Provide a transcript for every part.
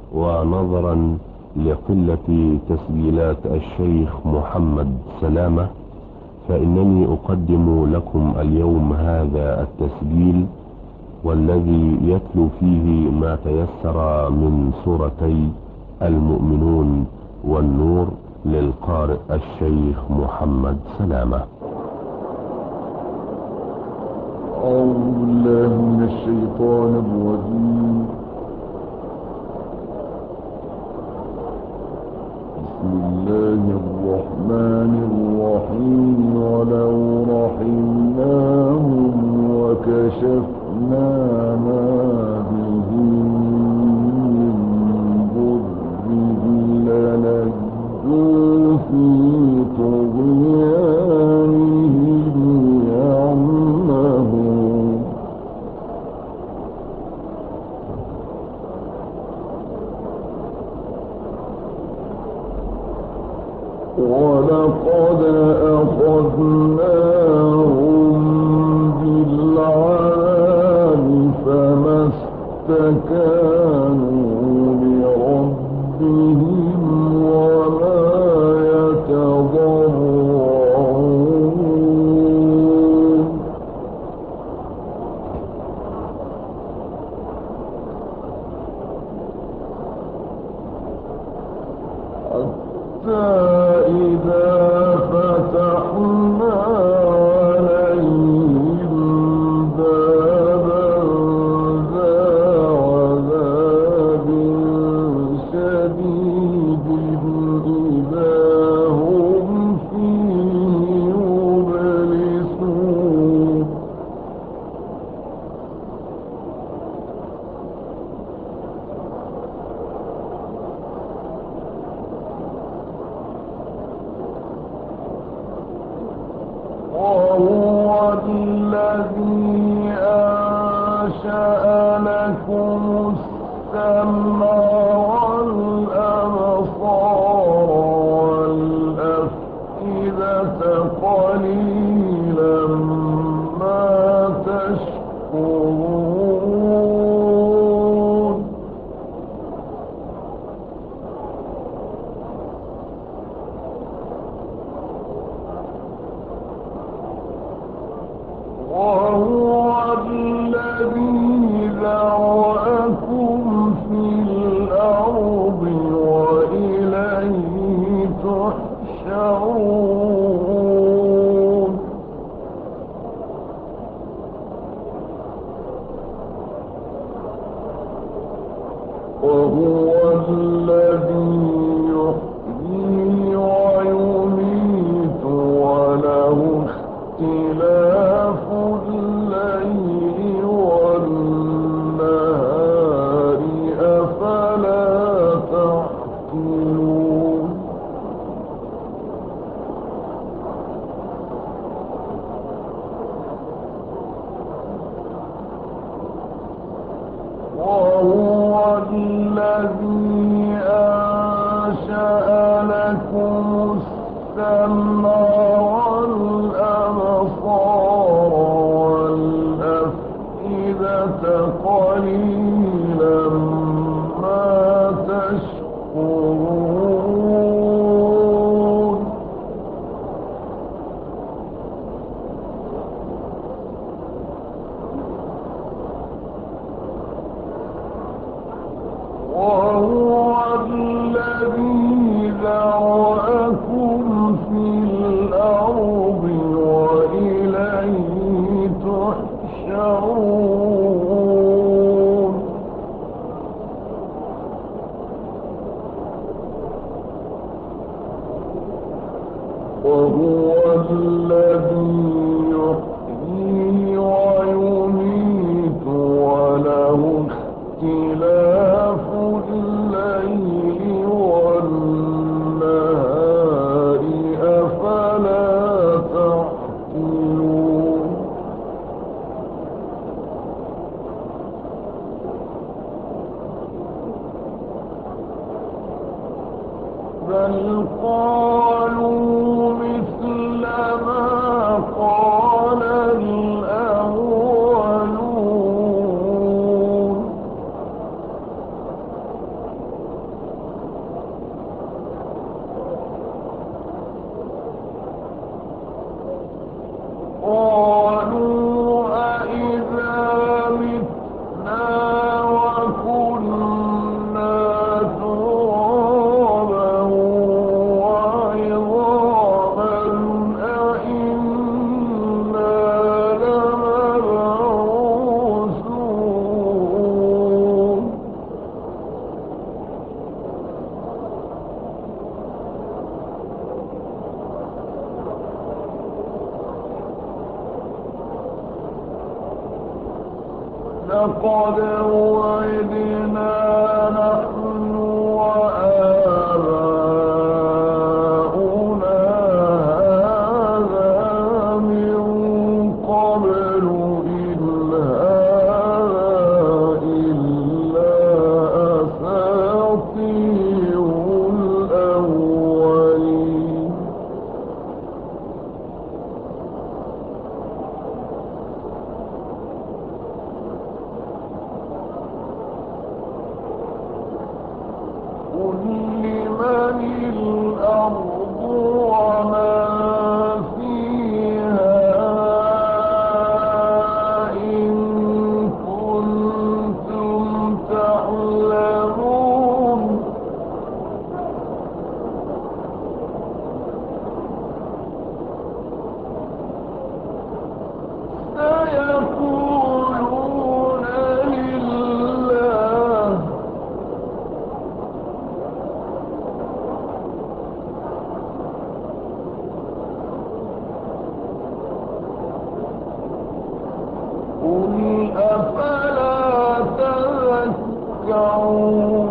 ونظرا لقلة تسجيلات الشيخ محمد سلامة، فإنني أقدم لكم اليوم هذا التسجيل، والذي يتلو فيه ما تيسر من سورتي المؤمنون والنور للقارئ الشيخ محمد سلامة. أعوذ بالله من الشيطان الرجيم. بسم الله الرحمن الرحيم. ولو رحمناهم وكشفنا ما بهم من ضر للجوا في طغيانهم يعمهون. ولقد أخذناهم بالعذاب فما استكانوا لربهم وما يتضرعون. حتى إذا فتحنا عليهم بابا ذا عذاب شديد إذا هم فيه مبلسون. وهو الذي أنشأ لكم السمع والأبصار والأفئدة قليلا ما تشكرون. وهو الذي ذرأكم في الأرض وإليه تحشرون. وهو الذي يحيي ويميت وله اختلاف الليل والنهار أفلا تعقلون. وهو الذي أنشأ لكم السمع والأبصار والأفئدة قليلا ما تشكرون. وهو الذي ذرأكم في الأرض وإليه تحشرون. وهو الذي يحيي ويميت وله اختلاف الليل والنهار أفلا تعقلون. بل قالوا مثل ما قال الأولون. لقد وعدنا نحن وآباؤنا هذا من قبل إن هذا إلا أساطير الأولين قل لمن الأرض وما فيها إن كنتم تعلمون سيقولون لله قل أفلا تذكرون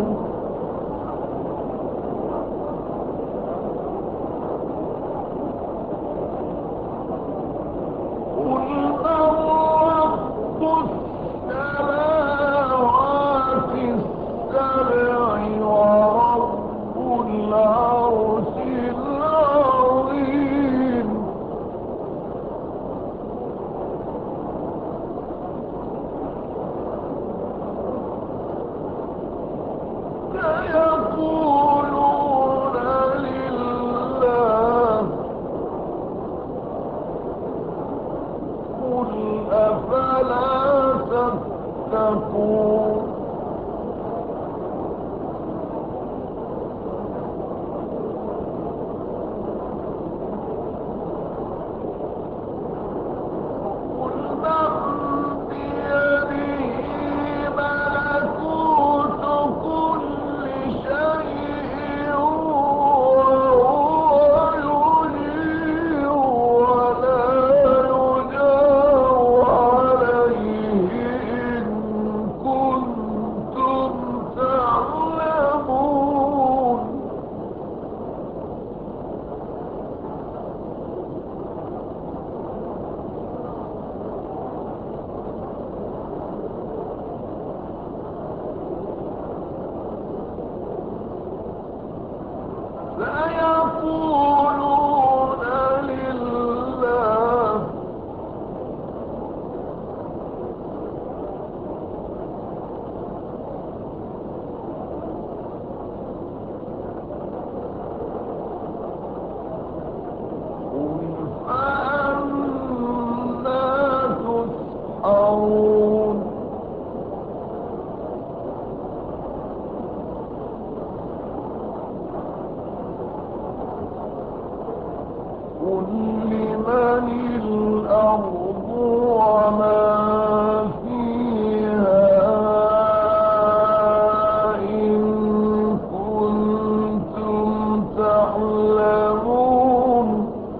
قل من رب السماوات السبع ورب العرش العظيم سيقولون لله قل أفلا تتقون قل من بيده ملكوت كل شيء وهو يجير ولا يجار عليه إن كنتم تعلمون سيقولون لله قل فأنا تسحرون قل لمن الأرض وما فيها إن كنتم تعلمون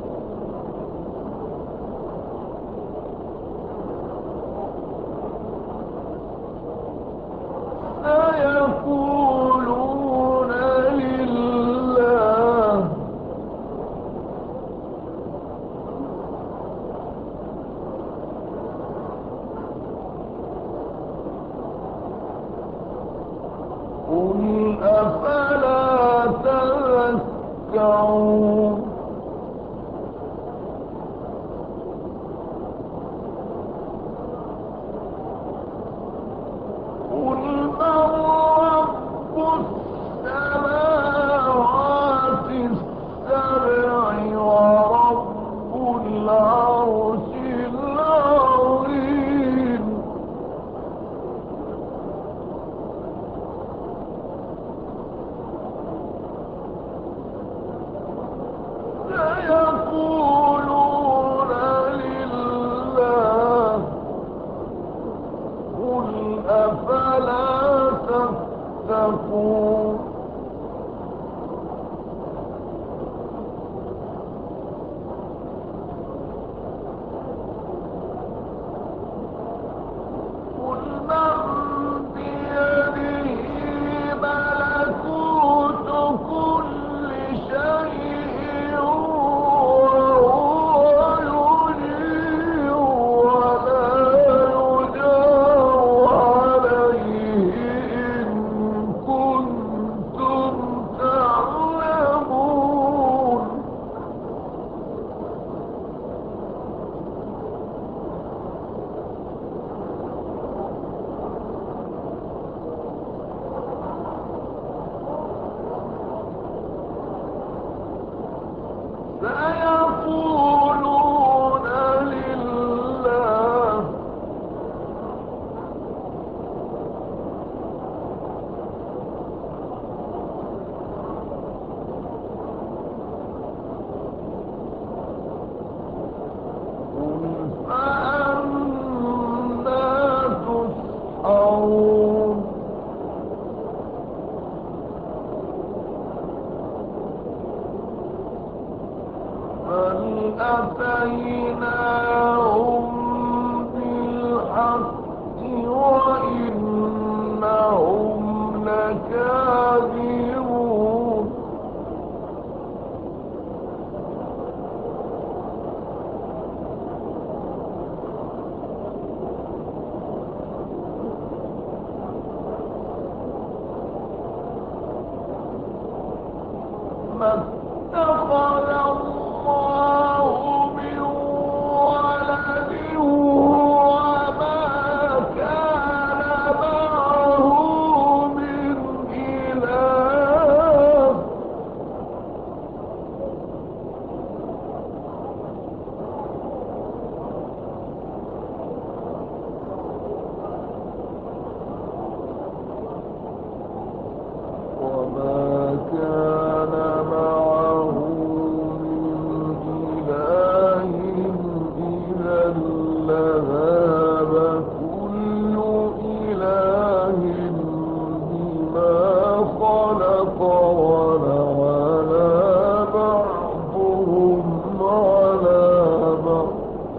سيقولون لله قل أفلا تذكرون قل من رب السماوات السبع ورب العرش العظيم سيقولون لله قل أفلا تتقون قل من أتيناهم بالحق وإنهم لكاذبون ما اتخذ الله من ولد وما كان معه من إله وما كان معه من إله إذا لذهب كل إله بما خلق ولعلى بعضهم على بعض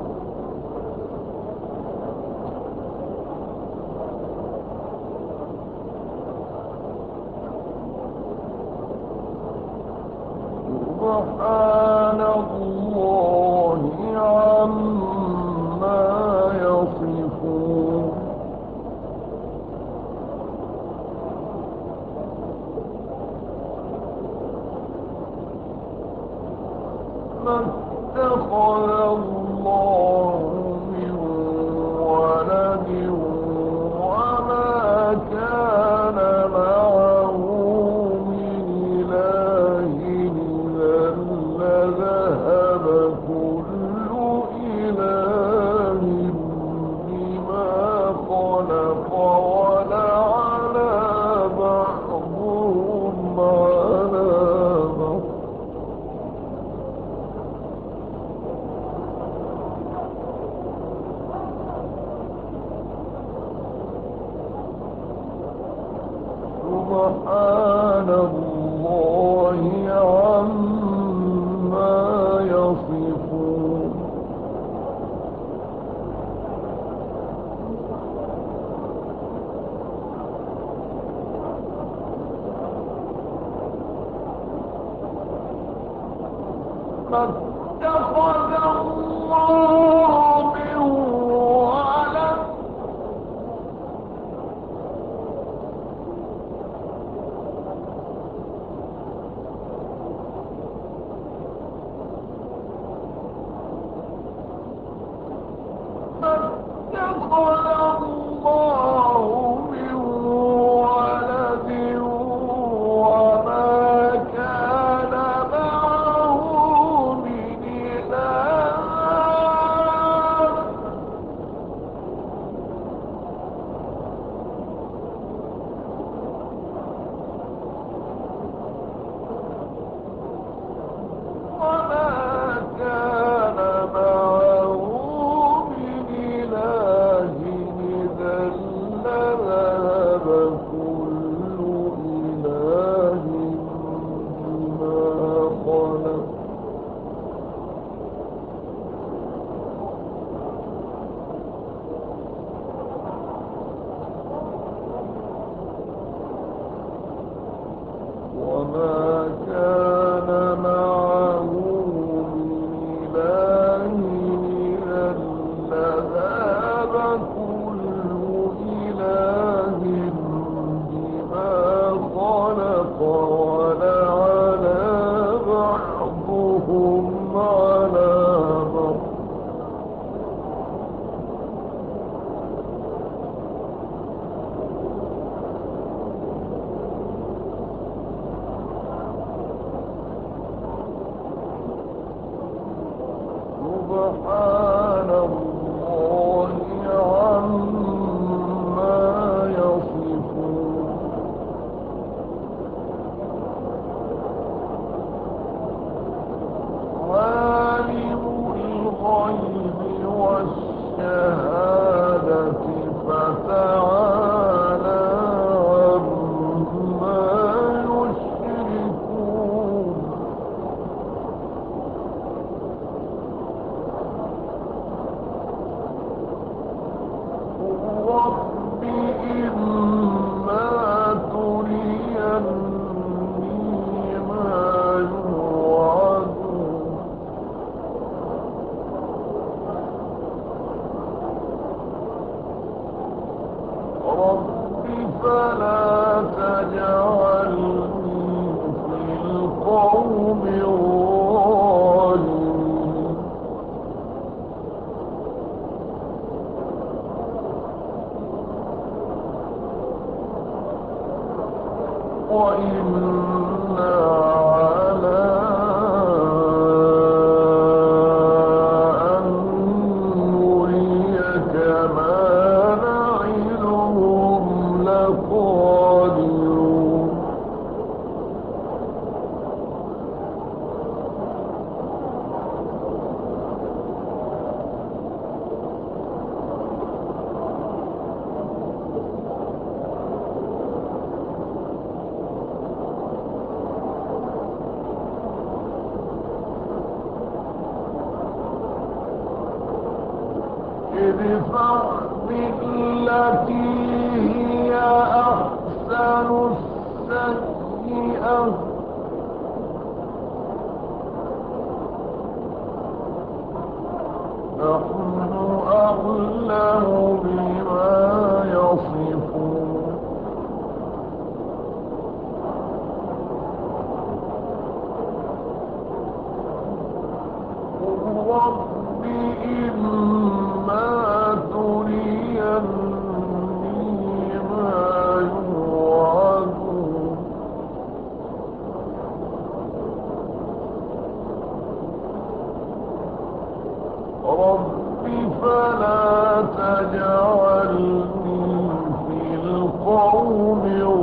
سبحان الله عما يصفون ما اتخذ الله من ولد وما كان معه من إله إذا لذهب كل إله بما خلق ولعلى بعضهم على بعض سبحان الله عما يصفون ما اتخذ الله من ولد ما اتخذ الله من ولد وما كان معه من إله وما كان معه من إله إذا لذهب كل إله بما خلق وما كان معه من إله إذا لذهب كل إله بما خلق ولعلى بعضهم على بعض سبحان الله عما يصفون وإنا على أن نريك ما نعدهم لقادرون ادفع بالتي هي أحسن السيئة نحن أعلم بما يصفون قل رب إما تريني ما يوعدون رب فلا تجعلني في القوم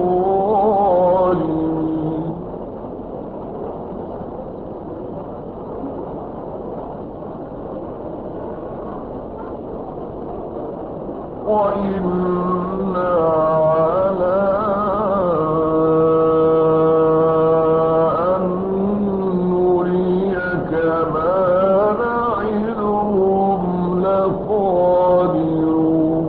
الظالمين وإنا على أن نريك ما نعدهم لقادرون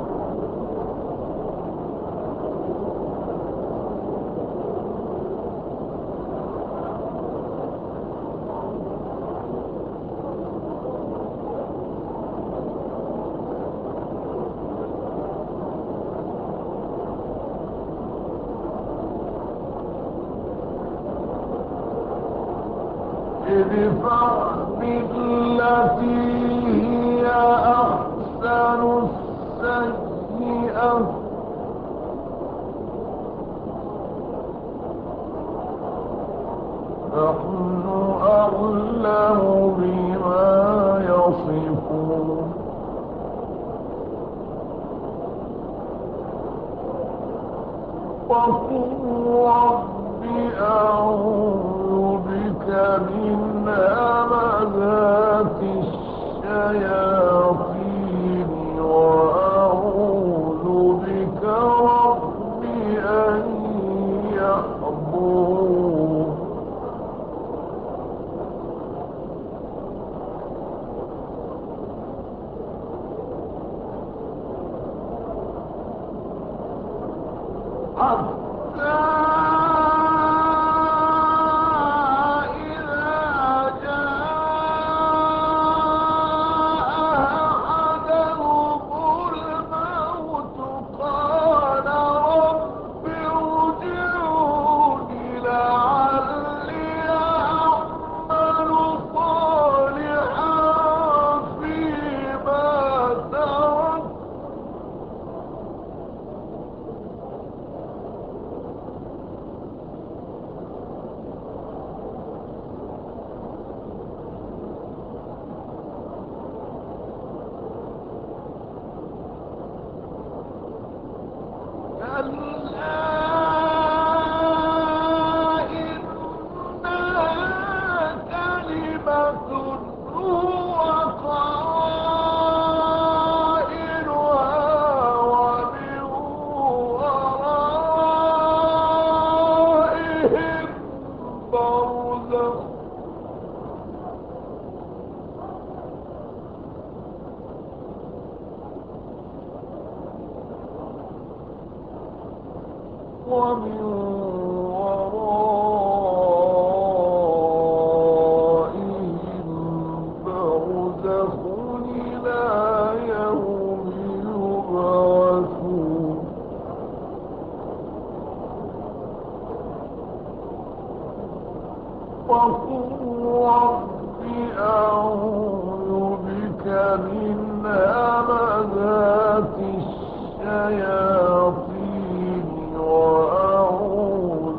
ادفع بالتي هي أحسن السيئة نحن أعلم بما يصفون وقل رب أعوذ بك من همزات الشياطين وأعوذ بك رب أن يحضرون حتى إذا جاء أحدهم الموت قال رب ارجعون لعلي أعمل صالحا فيما تركت كلا إنها كلمة هو قائلها ومن ورائهم برزخ ومن ورائهم برزخ إلى يوم يبعثون وقل رب أعوذ بك من همزات الشياطين وأعوذ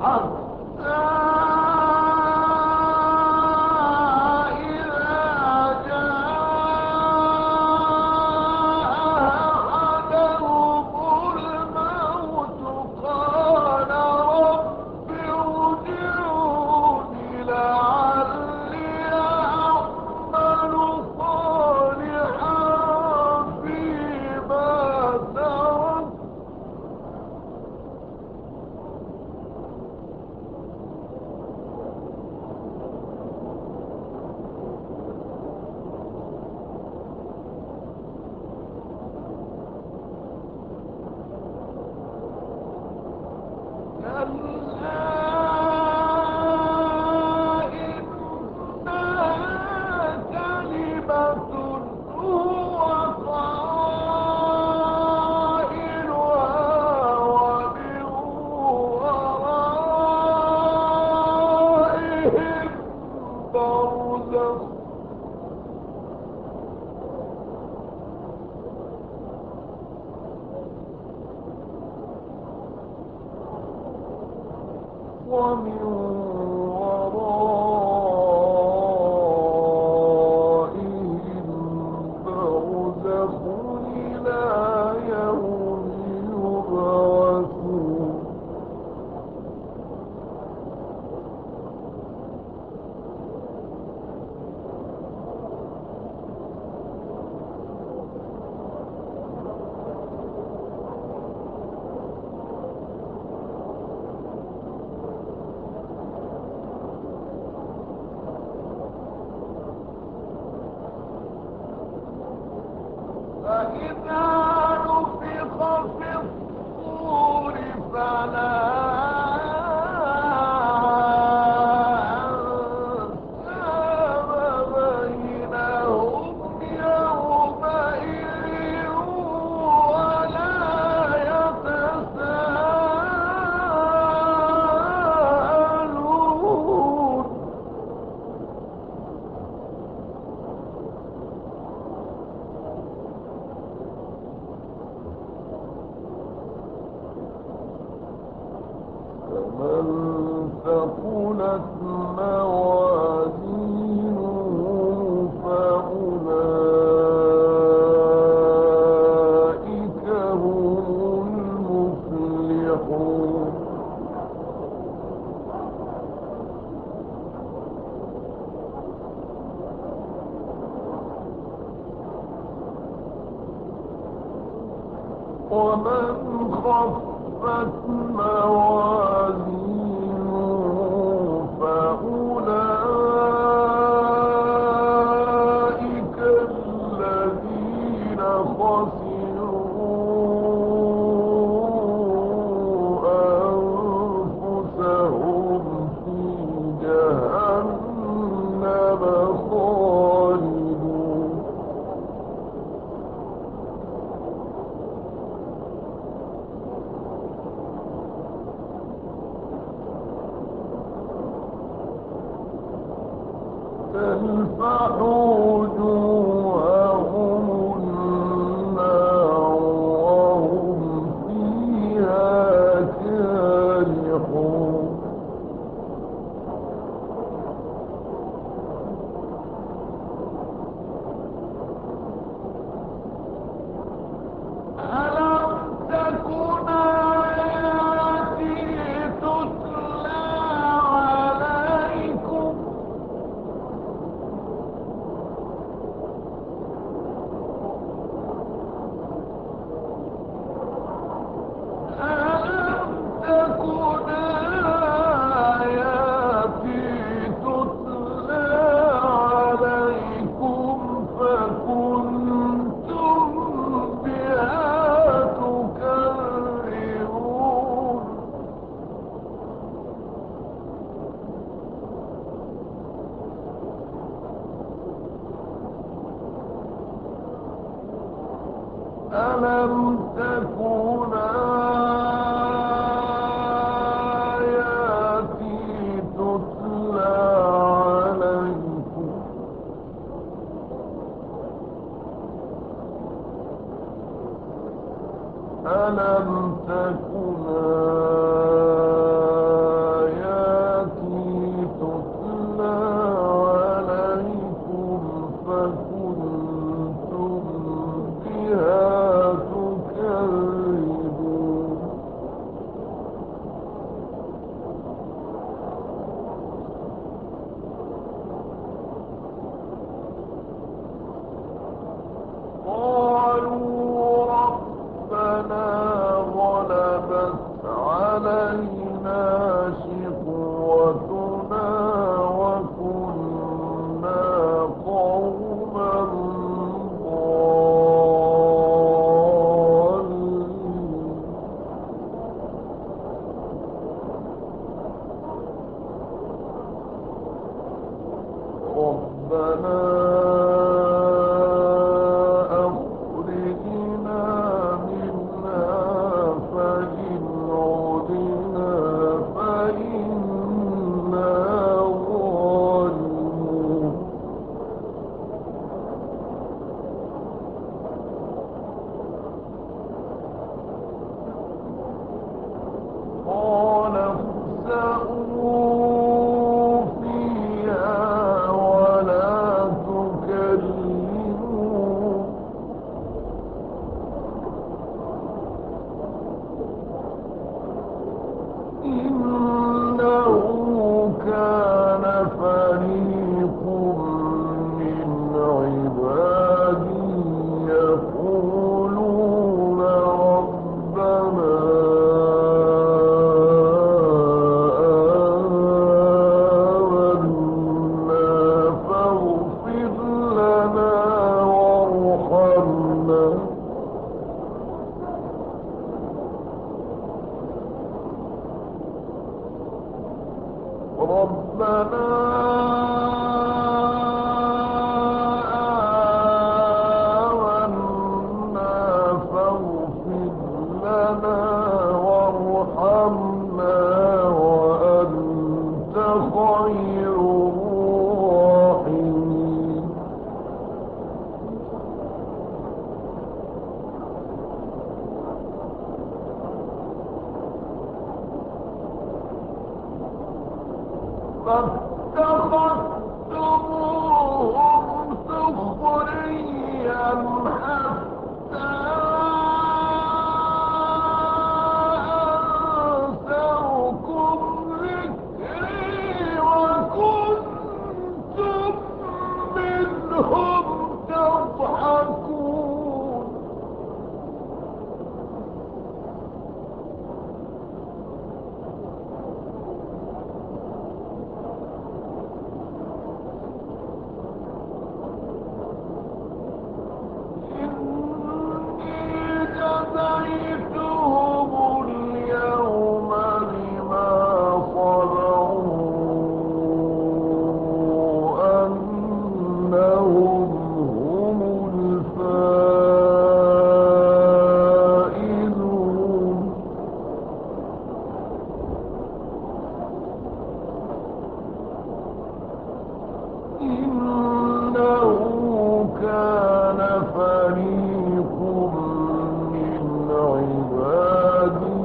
ومن ورائهم برزخ إلى يوم يبعثون فإذا نفخ في الصور فلا أنساب بينهم يومئذ ولا يتساءلون فمن ثقلت موازينه فأولئك هم المفلحون ومن خفت موازينه فأولئك الذين خسروا أنفسهم في جهنم خالدون تلفح وجوههم النار وهم فيها كالحون ألم تكن آياتي تتلى عليكم قال اخسئوا فيها ولا تكلمون إنه كان فريق من عبادي يقولون ربنا آمنا فاغفر لنا وارحمنا ربنا آمنا فاغفر لنا وارحمنا وأنت خير الراحمين فاتخذتموهم سخريا حتى أنسوكم ذكري وكنتم منهم تضحكون جزيتهم اليوم بما صبروا أنهم هم الفائزون إنه كان فريق من عبادي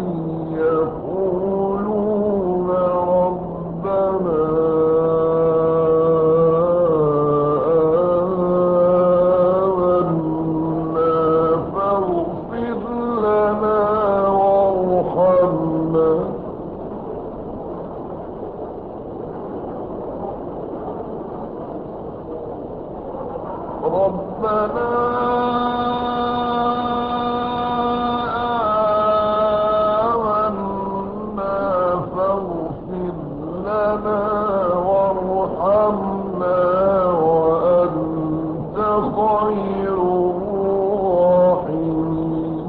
يقولون ربنا آمنا فاغفر لنا وارحمنا ربنا آمنا فاغفر لنا وارحمنا وأنت خير الراحمين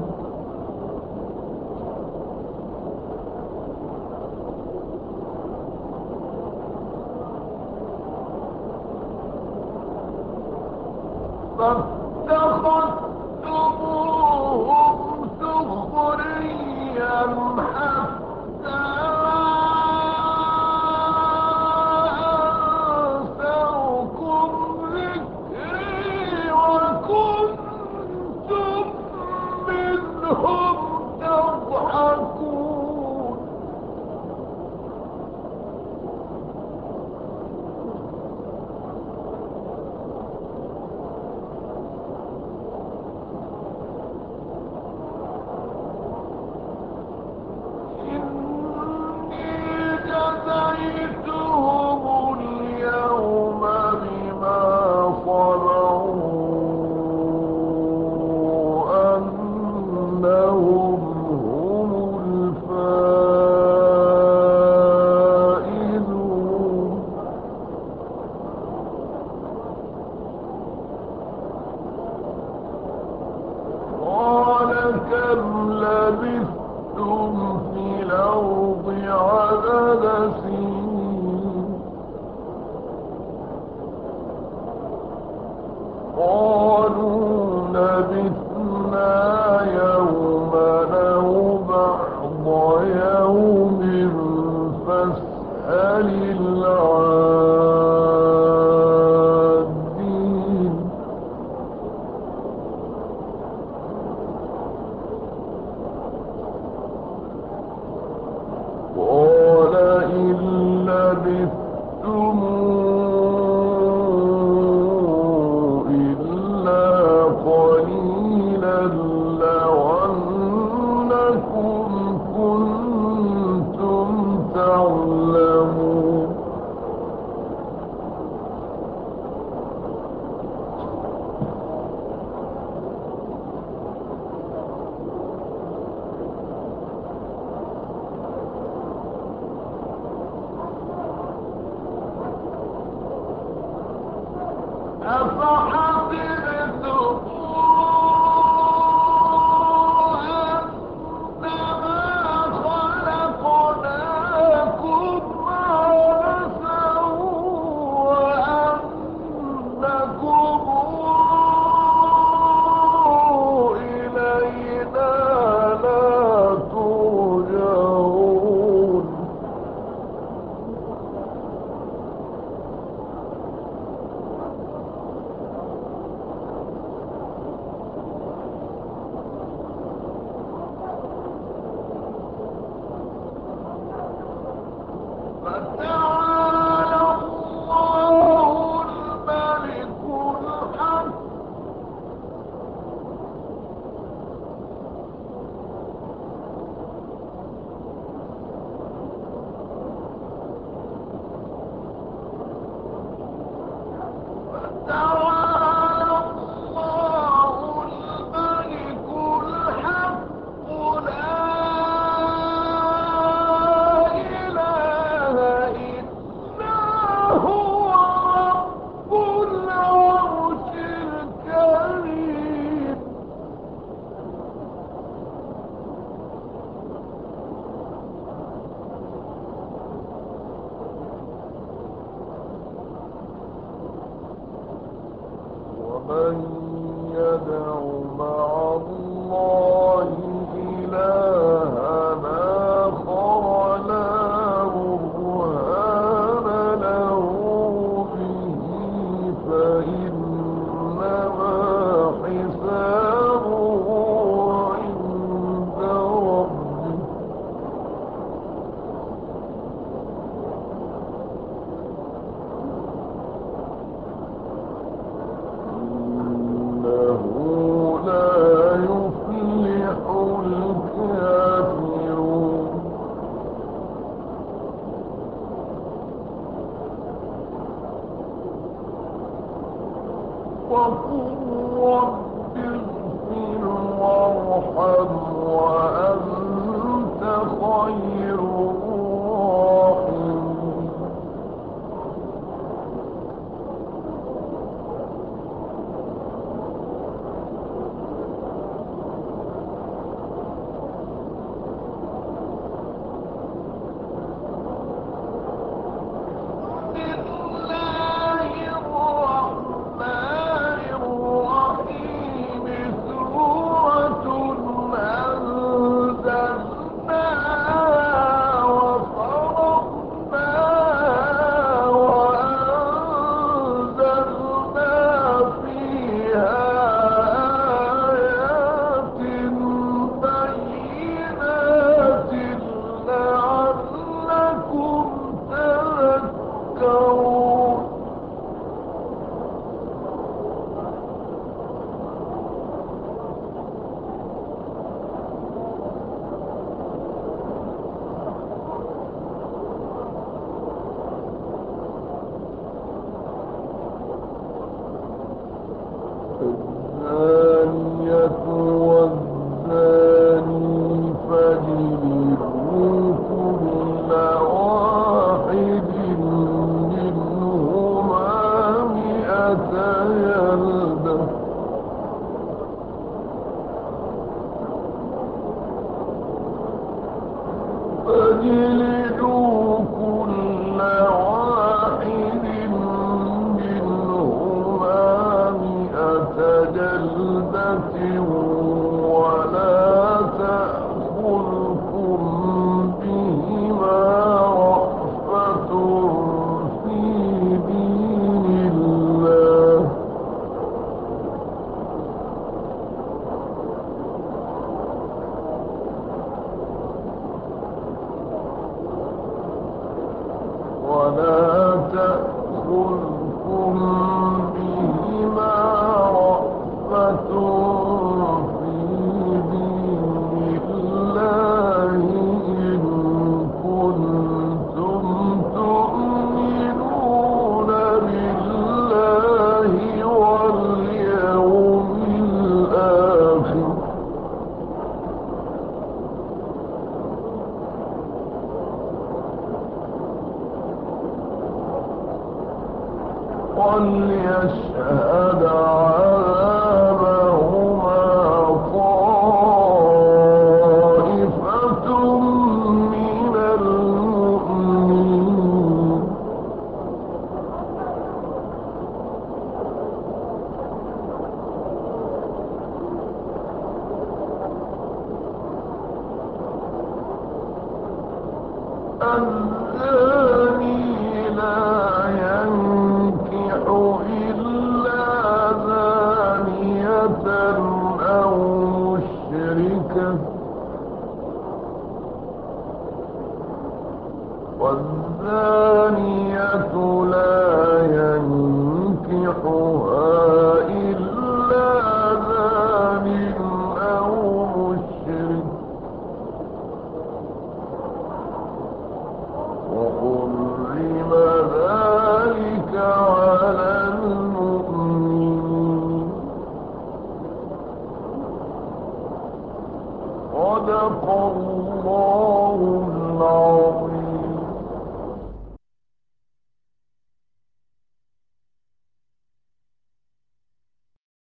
فاتخذتموهم سخريا حتى أنسوكم ذكري وكنتم منهم تضحكون جزيتهم اليوم بما صبروا أنهم هم الفائزون قال كم لبثتم في الأرض عدد سنين قالوا لبثنا يوما أو بعض يوم فاسأل العادين من يدع مع الله إلها آخر لا برهان له به فإنما حسابه عند ربه إنه لا يفلح الكافرون وقل رب اغفر وارحم وأنت خير الراحمين بسم الله الرحمن الرحيم سورة أنزلناها وفرضناها وأنزلنا فيها آيات بينات لعلكم تذكرون الزانية والزاني فاجلدوا كل واحد منهما 100 جلدة فاجلدوا كل واحد منهما 100 جلدة ولا تأخذكم بهما رأفة في دين الله ولا تأخذكم بهما رأفة في دين الله إن كنتم تؤمنون بالله واليوم الآخر وليشهد عذابهما طائفة من المؤمنين الزاني لا ينكح إلا زانية أو مشركة والزانية لا ينكحها إلا زان أو مشرك وحرم ذلك على المؤمنين صدق الله العظيم